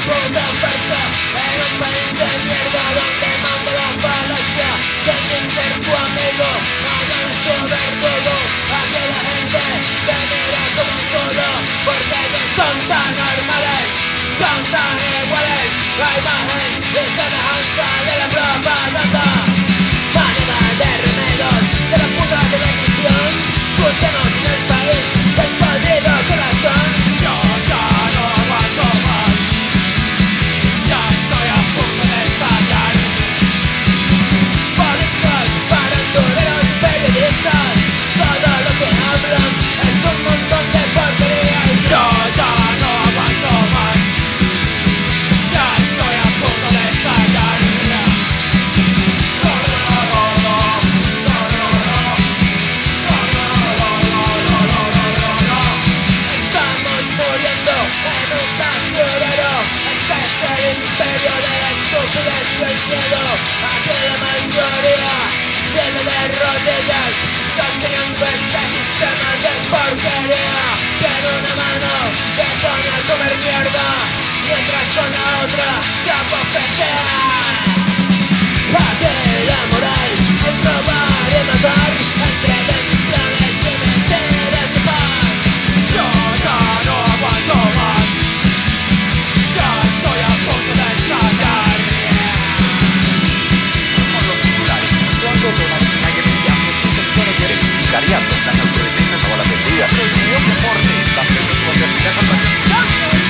puta farsa, en un país de mierda donde manda la falacia. ¿Quién dice ser tu amigo? Mañana es tu verdugo. Aquí la gente te mira como un culo, porque ellos son tan normales, son tan iguales. La imagen y semejanza de la propaganda. Manera de remedios de la puta televisión. Busquemos en el país del podrido corazón. Yo ya no aguanto más, ya estoy a punto de estallar. Políticos, faranduleros, periodistas, todo lo que hablan es un montón de porquería. Y Yo ya no aguanto más, ya estoy a punto de estallar. estamos muriendo en un basurero. Este es el imperio de la estupidez y el miedo. Aquí la mayoría vive de rodillas, sosteniendo este sistema de porquería. Tiene una mano te pone a comer mierda, mientras con la otra te abofeteas. Aquí la moral es robar y matar, entre bendiciones y mentiras de paz. Yo ya no aguanto más, ya estoy a punto de estallar. Con los titulares. Cuando Donatella y Emiliano intentaron verificare las autorità non la vendita. Il mio forte sta per la tua salvazione.